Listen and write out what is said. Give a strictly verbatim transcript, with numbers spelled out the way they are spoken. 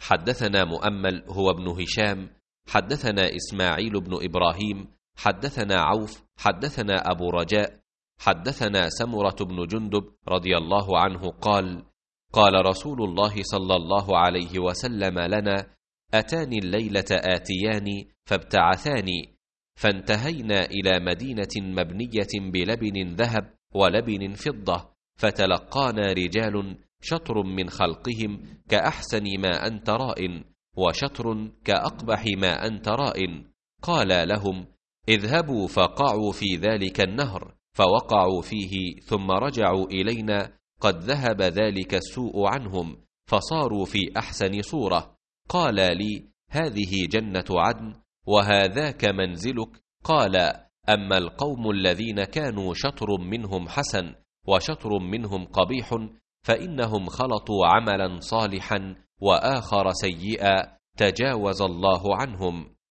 حدثنا مؤمل هو ابن هشام حدثنا إسماعيل بن إبراهيم حدثنا عوف حدثنا أبو رجاء حدثنا سمرة بن جندب رضي الله عنه قال قال رسول الله صلى الله عليه وسلم لنا: أتاني الليلة آتيان فابتعثاني، فانتهينا إلى مدينة مبنية بلبن ذهب ولبن فضة، فتلقانا رجال شطر من خلقهم كأحسن ما أنت راء، وشطر كأقبح ما أنت راء. قال لهم: اذهبوا فقعوا في ذلك النهر، فوقعوا فيه ثم رجعوا إلينا قد ذهب ذلك السوء عنهم، فصاروا في أحسن صورة. قال لي: هذه جنة عدن وهذاك منزلك. قال: أما القوم الذين كانوا شطر منهم حسن وشطر منهم قبيح، فإنهم خلطوا عملا صالحا وآخر سيئا تجاوز الله عنهم.